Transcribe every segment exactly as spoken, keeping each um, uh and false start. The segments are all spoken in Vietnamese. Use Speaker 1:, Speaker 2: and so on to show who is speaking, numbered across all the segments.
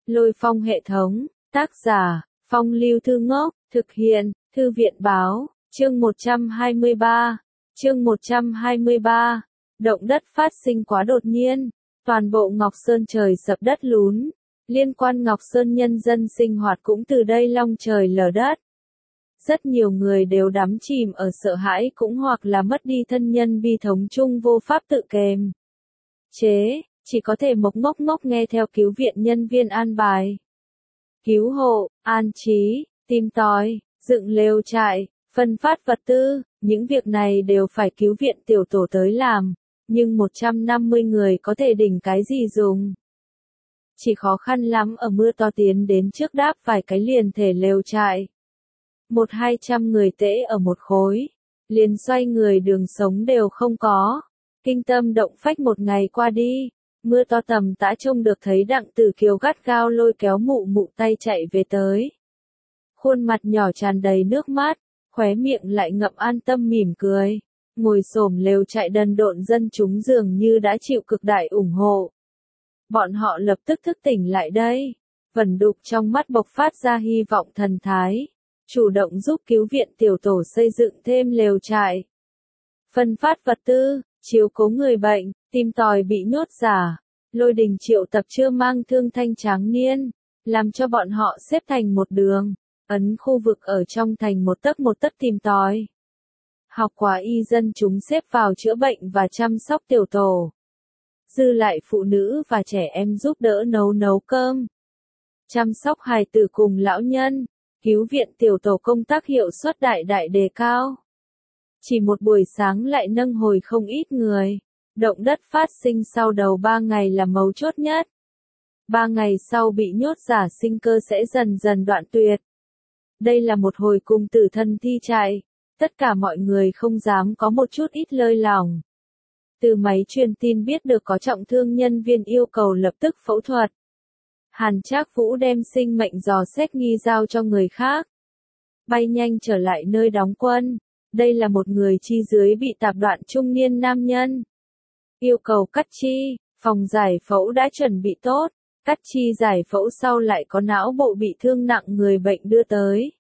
Speaker 1: Lôi Phong hệ thống, tác giả, Phong Lưu Thư Ngốc, thực hiện, Thư viện báo, chương một trăm hai mươi ba, chương một trăm hai mươi ba, động đất phát sinh quá đột nhiên, toàn bộ Ngọc Sơn trời sập đất lún, liên quan Ngọc Sơn nhân dân sinh hoạt cũng từ đây long trời lở đất. Rất nhiều người đều đắm chìm ở sợ hãi cũng hoặc là mất đi thân nhân bi thống chung vô pháp tự kềm chế, chỉ có thể mộc ngốc ngốc nghe theo cứu viện nhân viên an bài. Cứu hộ, an trí, tìm tòi, dựng lều trại, phân phát vật tư, những việc này đều phải cứu viện tiểu tổ tới làm, nhưng một trăm năm mươi người có thể đỉnh cái gì dùng. Chỉ khó khăn lắm ở mưa to tiến đến trước đáp vài cái liền thể lều trại. Một hai trăm người tễ ở một khối, liền xoay người đường sống đều không có. Kinh tâm động phách một ngày qua đi, mưa to tầm tã trông được thấy Đặng Tử Kiều gắt gao lôi kéo mụ mụ tay chạy về tới. Khuôn mặt nhỏ tràn đầy nước mắt, khóe miệng lại ngậm an tâm mỉm cười, ngồi xổm lều trại đần độn dân chúng dường như đã chịu cực đại ủng hộ. Bọn họ lập tức thức tỉnh lại đây, vẩn đục trong mắt bộc phát ra hy vọng thần thái, chủ động giúp cứu viện tiểu tổ xây dựng thêm lều trại, phân phát vật tư, chiếu cố người bệnh, tìm tòi bị nhốt giả. Lôi Đình triệu tập chưa mang thương thanh tráng niên, làm cho bọn họ xếp thành một đường, ấn khu vực ở trong thành một tấc một tấc tìm tòi. Học quả y dân chúng xếp vào chữa bệnh và chăm sóc tiểu tổ. Dư lại phụ nữ và trẻ em giúp đỡ nấu nấu cơm, chăm sóc hài tử cùng lão nhân, cứu viện tiểu tổ công tác hiệu suất đại đại đề cao. Chỉ một buổi sáng lại nâng hồi không ít người. Động đất phát sinh sau đầu ba ngày là mấu chốt nhất. Ba ngày sau bị nhốt giả sinh cơ sẽ dần dần đoạn tuyệt. Đây là một hồi cùng tử thân thi trại. Tất cả mọi người không dám có một chút ít lơi lỏng. Từ máy truyền tin biết được có trọng thương nhân viên yêu cầu lập tức phẫu thuật. Hàn Trác Vũ đem sinh mệnh dò xét nghi giao cho người khác. Bay nhanh trở lại nơi đóng quân. Đây là một người chi dưới bị tạp đoạn trung niên nam nhân. Yêu cầu cắt chi, phòng giải phẫu đã chuẩn bị tốt, cắt chi giải phẫu sau lại có não bộ bị thương nặng người bệnh đưa tới.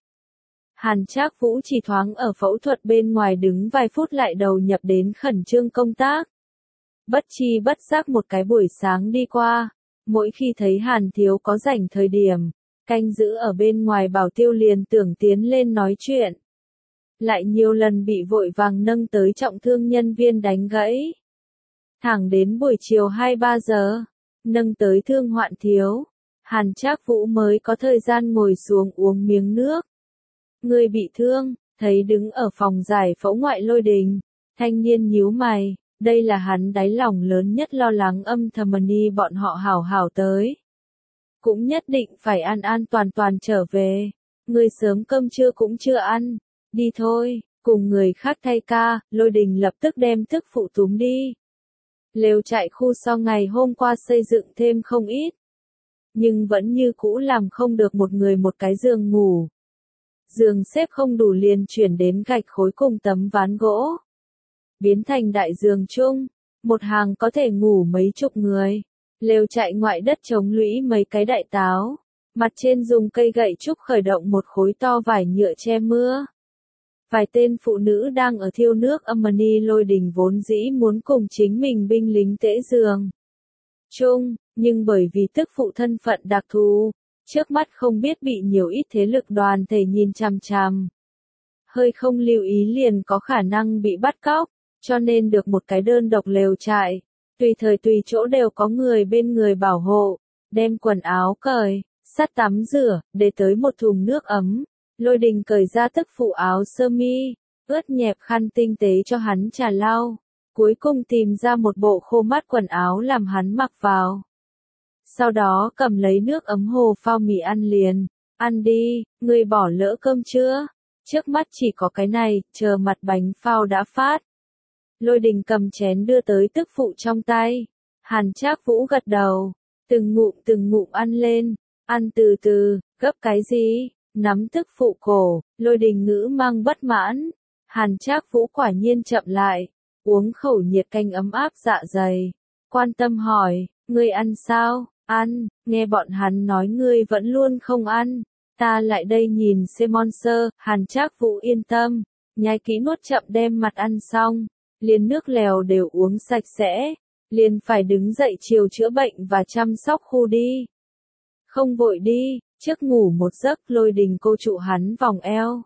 Speaker 1: Hàn Trác Vũ chỉ thoáng ở phẫu thuật bên ngoài đứng vài phút lại đầu nhập đến khẩn trương công tác. Bất chi bất giác một cái buổi sáng đi qua, mỗi khi thấy Hàn Thiếu có rảnh thời điểm, canh giữ ở bên ngoài Bảo Tiêu liền tưởng tiến lên nói chuyện. Lại nhiều lần bị vội vàng nâng tới trọng thương nhân viên đánh gãy. Thẳng đến buổi chiều hai ba giờ, nâng tới thương hoạn thiếu, Hàn Trác Vũ mới có thời gian ngồi xuống uống miếng nước. Người bị thương, thấy đứng ở phòng giải phẫu ngoại Lôi Đình, thanh niên nhíu mày, đây là hắn đáy lòng lớn nhất lo lắng âm thầm ni bọn họ hảo hảo tới. Cũng nhất định phải an an toàn toàn trở về, người sớm cơm trưa cũng chưa ăn, đi thôi, cùng người khác thay ca, Lôi Đình lập tức đem thức phụ túm đi. Lều trại khu sau ngày hôm qua xây dựng thêm không ít, nhưng vẫn như cũ làm không được một người một cái giường ngủ. Giường xếp không đủ liền chuyển đến gạch khối cùng tấm ván gỗ. Biến thành đại giường chung, một hàng có thể ngủ mấy chục người. Lều trại ngoại đất chống lũy mấy cái đại táo, mặt trên dùng cây gậy trúc khởi động một khối to vải nhựa che mưa. Vài tên phụ nữ đang ở thiêu nước Amani Lôi Đình vốn dĩ muốn cùng chính mình binh lính tễ giường chung, nhưng bởi vì tức phụ thân phận đặc thù, trước mắt không biết bị nhiều ít thế lực đoàn thể nhìn chằm chằm. Hơi không lưu ý liền có khả năng bị bắt cóc, cho nên được một cái đơn độc lều trại, tùy thời tùy chỗ đều có người bên người bảo hộ, đem quần áo cởi, sắt tắm rửa, để tới một thùng nước ấm. Lôi Đình cởi ra tức phụ áo sơ mi, ướt nhẹp khăn tinh tế cho hắn trà lau, cuối cùng tìm ra một bộ khô mát quần áo làm hắn mặc vào. Sau đó cầm lấy nước ấm hồ phao mì ăn liền, ăn đi, người bỏ lỡ cơm chưa? Trước mắt chỉ có cái này, chờ mặt bánh phao đã phát. Lôi Đình cầm chén đưa tới tức phụ trong tay, Hàn Trác Vũ gật đầu, từng ngụm từng ngụm ăn lên, ăn từ từ, gấp cái gì? Nắm tức phụ cổ, Lôi Đình ngữ mang bất mãn. Hàn Trác Vũ quả nhiên chậm lại, uống khẩu nhiệt canh ấm áp dạ dày, quan tâm hỏi, ngươi ăn sao? Ăn, nghe bọn hắn nói ngươi vẫn luôn không ăn. Ta lại đây nhìn xem monster, Hàn Trác Vũ yên tâm, nhai kỹ nuốt chậm đem mặt ăn xong, liền nước lèo đều uống sạch sẽ, liền phải đứng dậy chiều chữa bệnh và chăm sóc khu đi. Không vội đi, trước ngủ một giấc, Lôi Đình cô trụ hắn vòng eo,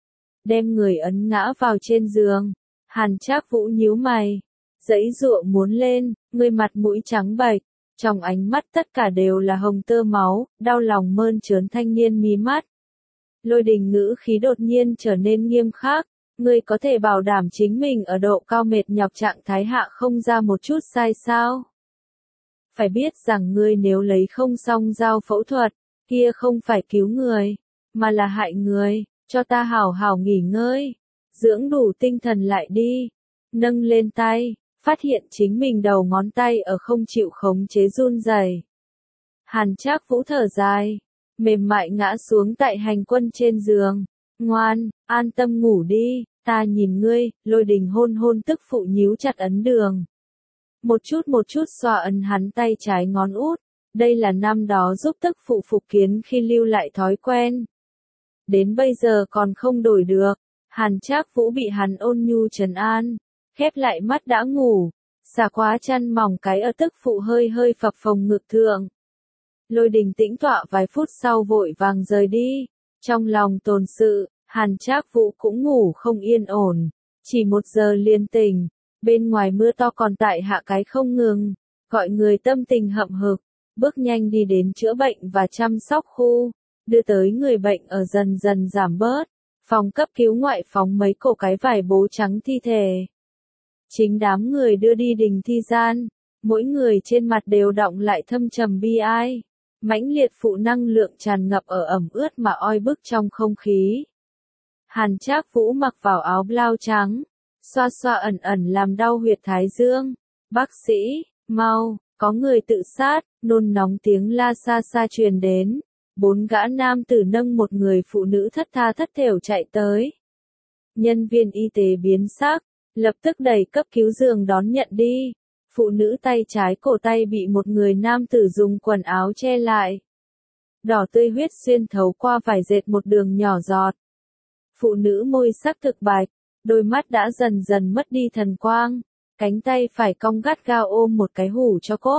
Speaker 1: đem người ấn ngã vào trên giường. Hàn Trác Vũ nhíu mày, giãy giụa muốn lên, người mặt mũi trắng bệch, trong ánh mắt tất cả đều là hồng tơ máu, đau lòng mơn trớn thanh niên mí mắt. Lôi Đình ngữ khí đột nhiên trở nên nghiêm khắc, ngươi có thể bảo đảm chính mình ở độ cao mệt nhọc trạng thái hạ không ra một chút sai sao? Phải biết rằng ngươi nếu lấy không xong dao phẫu thuật, kia không phải cứu người, mà là hại người, cho ta hảo hảo nghỉ ngơi, dưỡng đủ tinh thần lại đi. Nâng lên tay, phát hiện chính mình đầu ngón tay ở không chịu khống chế run rẩy. Hàn Trác Vũ thở dài, mềm mại ngã xuống tại hành quân trên giường. Ngoan, an tâm ngủ đi, ta nhìn ngươi. Lôi Đình hôn hôn tức phụ nhíu chặt ấn đường. Một chút một chút xoa ấn hắn tay trái ngón út. Đây là năm đó giúp tức phụ phục kiến khi lưu lại thói quen. Đến bây giờ còn không đổi được. Hàn Trác Vũ bị hắn ôn nhu trấn an, khép lại mắt đã ngủ, xả quá chăn mỏng cái ở tức phụ hơi hơi phập phồng ngực thượng. Lôi Đình tĩnh tọa vài phút sau vội vàng rời đi, trong lòng tồn sự, Hàn Trác Vũ cũng ngủ không yên ổn, chỉ một giờ liền tỉnh, bên ngoài mưa to còn tại hạ cái không ngừng, gọi người tâm tình hậm hực, bước nhanh đi đến chữa bệnh và chăm sóc khu, đưa tới người bệnh ở dần dần giảm bớt, phòng cấp cứu ngoại phóng mấy cổ cái vải bố trắng thi thể. Chính đám người đưa đi đình thi gian, mỗi người trên mặt đều đọng lại thâm trầm bi ai. Mãnh liệt phụ năng lượng tràn ngập ở ẩm ướt mà oi bức trong không khí. Hàn Trác Vũ mặc vào áo blau trắng, xoa xoa ẩn ẩn làm đau huyệt thái dương. Bác sĩ, mau, có người tự sát, nôn nóng tiếng la xa xa truyền đến. Bốn gã nam tử nâng một người phụ nữ thất tha thất thểu chạy tới. Nhân viên y tế biến sắc, lập tức đẩy cấp cứu giường đón nhận đi. Phụ nữ tay trái cổ tay bị một người nam tử dùng quần áo che lại. Đỏ tươi huyết xuyên thấu qua vải dệt một đường nhỏ giọt. Phụ nữ môi sắc thực bạch, đôi mắt đã dần dần mất đi thần quang, cánh tay phải cong gắt gao ôm một cái hũ cho cốt.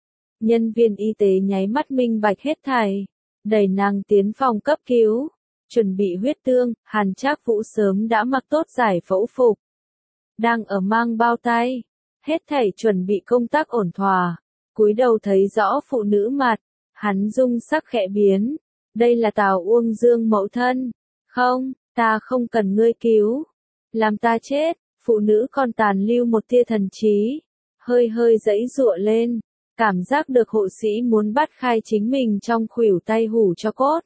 Speaker 1: Nhân viên y tế nháy mắt minh bạch hết thảy, đẩy nàng tiến phòng cấp cứu, chuẩn bị huyết tương. Hàn Trác Vũ sớm đã mặc tốt giải phẫu phục, đang ở mang bao tay. Hết thảy chuẩn bị công tác ổn thỏa, cúi đầu thấy rõ phụ nữ mặt, hắn dung sắc khẽ biến, đây là Tào Uông Dương mẫu thân. Không, ta không cần ngươi cứu, làm ta chết. Phụ nữ còn tàn lưu một tia thần trí, hơi hơi giãy giụa lên, cảm giác được hộ sĩ muốn bắt khai chính mình trong khuỷu tay hủ cho cốt.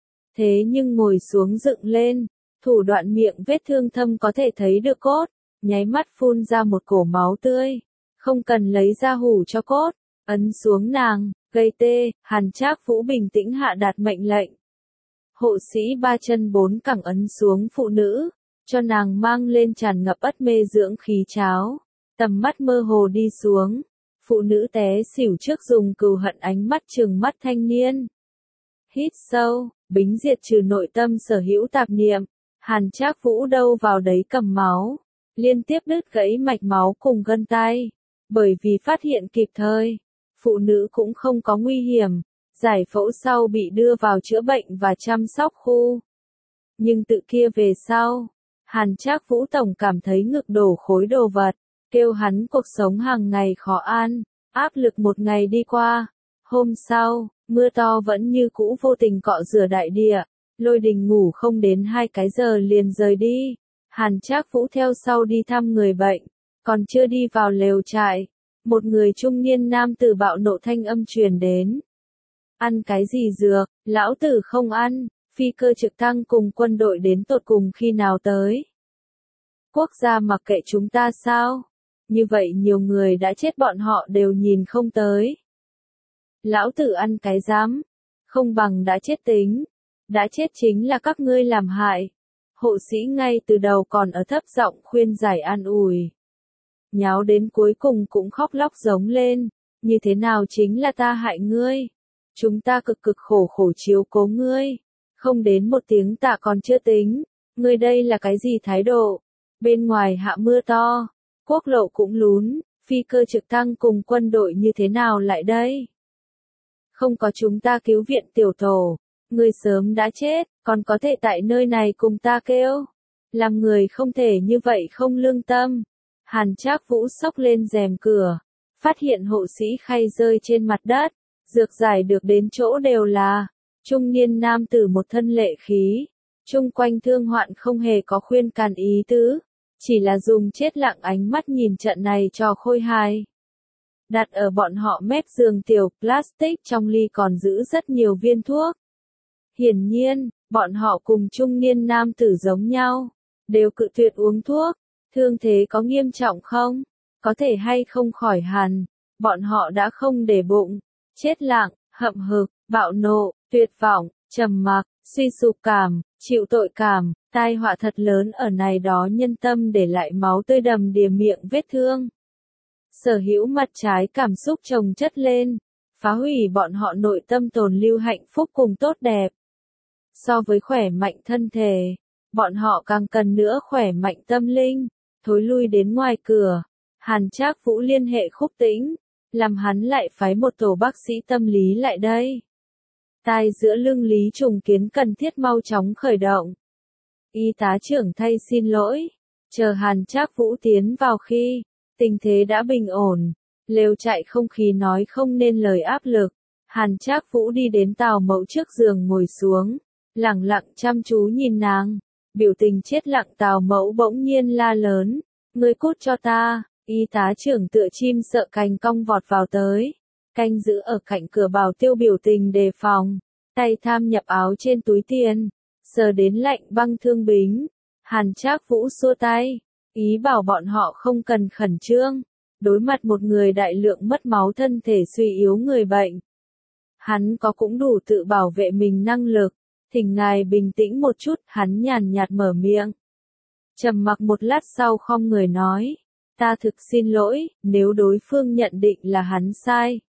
Speaker 1: Thế nhưng ngồi xuống dựng lên, thủ đoạn miệng vết thương thâm có thể thấy được cốt. Nháy mắt phun ra một cổ máu tươi, không cần lấy ra hủ cho cốt, ấn xuống nàng, gây tê. Hàn Trác Vũ bình tĩnh hạ đạt mệnh lệnh. Hộ sĩ ba chân bốn cẳng ấn xuống phụ nữ, cho nàng mang lên tràn ngập ất mê dưỡng khí cháo, tầm mắt mơ hồ đi xuống, phụ nữ té xỉu trước dùng cừu hận ánh mắt trừng mắt thanh niên. Hít sâu, bính diệt trừ nội tâm sở hữu tạp niệm, Hàn Trác Vũ đâu vào đấy cầm máu. Liên tiếp đứt gãy mạch máu cùng gân tay, bởi vì phát hiện kịp thời, phụ nữ cũng không có nguy hiểm, giải phẫu sau bị đưa vào chữa bệnh và chăm sóc khu. Nhưng tự kia về sau, Hàn Trác Vũ tổng cảm thấy ngực đổ khối đồ vật, kêu hắn cuộc sống hàng ngày khó an, áp lực một ngày đi qua. Hôm sau, mưa to vẫn như cũ vô tình cọ rửa đại địa, Lôi Đình ngủ không đến hai cái giờ liền rời đi. Hàn Trác Vũ theo sau đi thăm người bệnh, còn chưa đi vào lều trại, một người trung niên nam tử bạo nộ thanh âm truyền đến. Ăn cái gì dược, lão tử không ăn, phi cơ trực thăng cùng quân đội đến tột cùng khi nào tới? Quốc gia mặc kệ chúng ta sao? Như vậy nhiều người đã chết bọn họ đều nhìn không tới. Lão tử ăn cái dám, không bằng đã chết tính, đã chết chính là các ngươi làm hại. Hộ sĩ ngay từ đầu còn ở thấp giọng khuyên giải an ủi. Nháo đến cuối cùng cũng khóc lóc giống lên, như thế nào chính là ta hại ngươi? Chúng ta cực cực khổ khổ chiếu cố ngươi, không đến một tiếng tạ còn chưa tính, ngươi đây là cái gì thái độ? Bên ngoài hạ mưa to, quốc lộ cũng lún, phi cơ trực thăng cùng quân đội như thế nào lại đây? Không có chúng ta cứu viện tiểu tổ, ngươi sớm đã chết, còn có thể tại nơi này cùng ta kêu. Làm người không thể như vậy không lương tâm. Hàn Trác Vũ xốc lên rèm cửa, phát hiện hộ sĩ khay rơi trên mặt đất, dược giải được đến chỗ đều là trung niên nam tử một thân lệ khí, chung quanh thương hoạn không hề có khuyên can ý tứ, chỉ là dùng chết lặng ánh mắt nhìn trận này cho khôi hài. Đặt ở bọn họ mép giường tiểu plastic trong ly còn giữ rất nhiều viên thuốc. Hiển nhiên, bọn họ cùng trung niên nam tử giống nhau, đều cự tuyệt uống thuốc. Thương thế có nghiêm trọng không? Có thể hay không khỏi hẳn? Bọn họ đã không để bụng, chết lặng, hậm hực, bạo nộ, tuyệt vọng, trầm mặc, suy sụp cảm, chịu tội cảm, tai họa thật lớn ở này đó nhân tâm để lại máu tươi đầm đìa miệng vết thương. Sở hữu mặt trái cảm xúc chồng chất lên, phá hủy bọn họ nội tâm tồn lưu hạnh phúc cùng tốt đẹp. So với khỏe mạnh thân thể, bọn họ càng cần nữa khỏe mạnh tâm linh. Thối lui đến ngoài cửa, Hàn Trác Vũ liên hệ Khúc Tĩnh, làm hắn lại phái một tổ bác sĩ tâm lý lại đây. Tai giữa lưng Lý Trùng Kiến cần thiết mau chóng khởi động. Y tá trưởng thay xin lỗi, chờ Hàn Trác Vũ tiến vào khi tình thế đã bình ổn, lều trại không khí nói không nên lời áp lực. Hàn Trác Vũ đi đến Tào Mẫu trước giường ngồi xuống, lẳng lặng chăm chú nhìn nàng. Biểu tình chết lặng Tào Mẫu bỗng nhiên la lớn, ngươi cút cho ta. Y tá trưởng tựa chim sợ cành cong vọt vào tới, canh giữ ở cạnh cửa bảo tiêu biểu tình đề phòng, tay tham nhập áo trên túi tiền, sờ đến lạnh băng thương bính. Hàn Trác Vũ xua tay, ý bảo bọn họ không cần khẩn trương, đối mặt một người đại lượng mất máu thân thể suy yếu người bệnh. Hắn có cũng đủ tự bảo vệ mình năng lực. Thỉnh ngài bình tĩnh một chút, hắn nhàn nhạt mở miệng. Trầm mặc một lát sau không người nói, ta thực xin lỗi, nếu đối phương nhận định là hắn sai.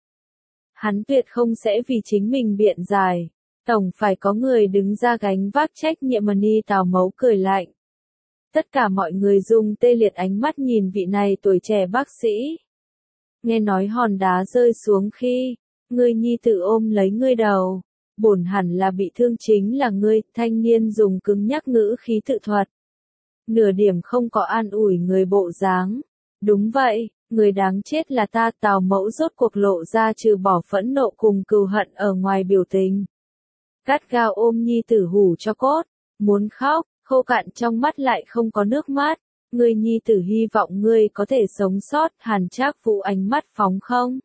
Speaker 1: Hắn tuyệt không sẽ vì chính mình biện giải, tổng phải có người đứng ra gánh vác trách nhiệm. Mani Tào Mẫu cười lạnh. Tất cả mọi người dùng tê liệt ánh mắt nhìn vị này tuổi trẻ bác sĩ. Nghe nói hòn đá rơi xuống khi, người nhi tử ôm lấy ngươi đầu. Bổn hẳn là bị thương chính là ngươi, thanh niên dùng cứng nhắc ngữ khí tự thuật. Nửa điểm không có an ủi người bộ dáng. Đúng vậy, người đáng chết là ta. Tào Mẫu rốt cuộc lộ ra trừ bỏ phẫn nộ cùng cừu hận ở ngoài biểu tình. Gắt gao ôm nhi tử hủ cho cốt, muốn khóc, khô cạn trong mắt lại không có nước mắt. Ngươi nhi tử hy vọng ngươi có thể sống sót. Hàn Trác Vũ ánh mắt phóng không.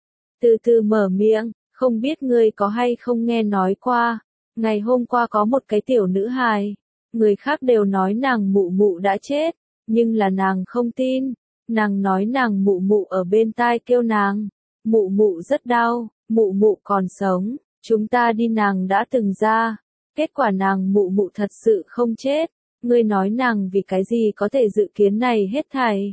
Speaker 1: Từ từ mở miệng. Không biết ngươi có hay không nghe nói qua, ngày hôm qua có một cái tiểu nữ hài, người khác đều nói nàng mụ mụ đã chết, nhưng là nàng không tin, nàng nói nàng mụ mụ ở bên tai kêu nàng, mụ mụ rất đau, mụ mụ còn sống, chúng ta đi nàng đã từng ra, kết quả nàng mụ mụ thật sự không chết, ngươi nói nàng vì cái gì có thể dự kiến này hết thảy.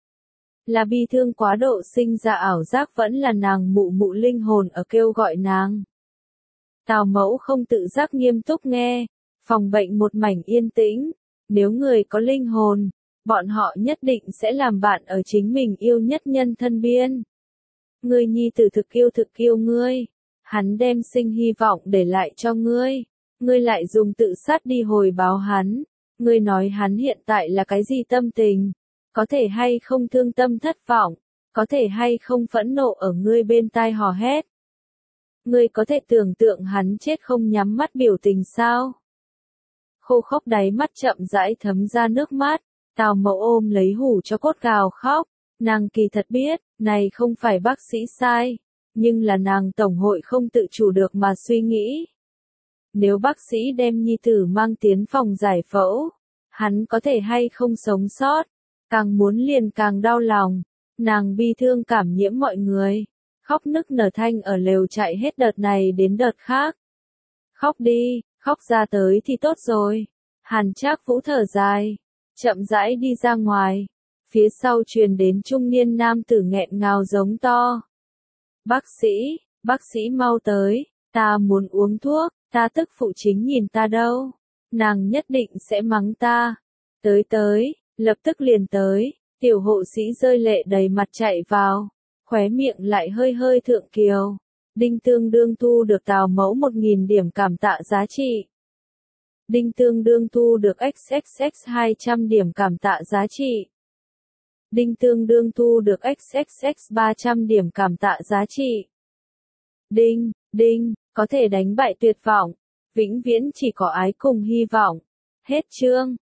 Speaker 1: Là bi thương quá độ sinh ra ảo giác vẫn là nàng mụ mụ linh hồn ở kêu gọi nàng. Tào Mẫu không tự giác nghiêm túc nghe, phòng bệnh một mảnh yên tĩnh, nếu người có linh hồn, bọn họ nhất định sẽ làm bạn ở chính mình yêu nhất nhân thân biên. Ngươi nhi tử thực yêu thực yêu ngươi, hắn đem sinh hy vọng để lại cho ngươi, ngươi lại dùng tự sát đi hồi báo hắn, ngươi nói hắn hiện tại là cái gì tâm tình? Có thể hay không thương tâm thất vọng, có thể hay không phẫn nộ ở ngươi bên tai hò hét. Ngươi có thể tưởng tượng hắn chết không nhắm mắt biểu tình sao? Khô khốc đáy mắt chậm rãi thấm ra nước mắt, Tào Mẫu ôm lấy hủ cho cốt gào khóc, nàng kỳ thật biết, này không phải bác sĩ sai, nhưng là nàng tổng hội không tự chủ được mà suy nghĩ. Nếu bác sĩ đem nhi tử mang tiến phòng giải phẫu, hắn có thể hay không sống sót? Càng muốn liền càng đau lòng, nàng bi thương cảm nhiễm mọi người, khóc nức nở thanh ở lều trại hết đợt này đến đợt khác. Khóc đi, khóc ra tới thì tốt rồi. Hàn Trác Vũ thở dài, chậm rãi đi ra ngoài, phía sau truyền đến trung niên nam tử nghẹn ngào giống to. Bác sĩ, bác sĩ mau tới, ta muốn uống thuốc, ta tức phụ chính nhìn ta đâu. Nàng nhất định sẽ mắng ta. Tới tới, lập tức liền tới, tiểu hộ sĩ rơi lệ đầy mặt chạy vào, khóe miệng lại hơi hơi thượng kiều. Đinh tương đương thu được Tào mẫu một nghìn điểm cảm tạ giá trị. Đinh tương đương thu được ích ích ích hai trăm điểm cảm tạ giá trị. Đinh tương đương thu được ích ích ích ba trăm điểm cảm tạ giá trị. Đinh, đinh, có thể đánh bại tuyệt vọng. Vĩnh viễn chỉ có ái cùng hy vọng. Hết chương.